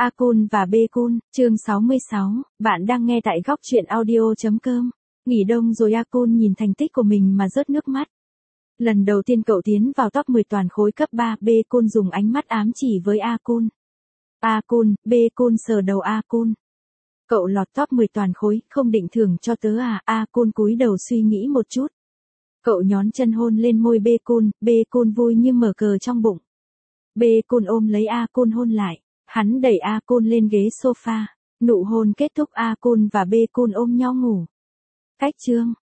A-kun và B-kun, chương 66, bạn đang nghe tại góc truyện audio.com. Nghỉ đông rồi A-kun nhìn thành tích của mình mà rớt nước mắt. Lần đầu tiên cậu tiến vào top 10 toàn khối cấp 3, B-kun dùng ánh mắt ám chỉ với A-kun. A-kun, B-kun sờ đầu A-kun. Cậu lọt top 10 toàn khối, không định thưởng cho tớ à? A-kun cúi đầu suy nghĩ một chút. Cậu nhón chân hôn lên môi B-kun vui như mở cờ trong bụng. B-kun ôm lấy A-kun hôn lại. Hắn đẩy A-kun lên ghế sofa. Nụ hôn kết thúc, A-kun và B-kun ôm nhau ngủ. Cách chương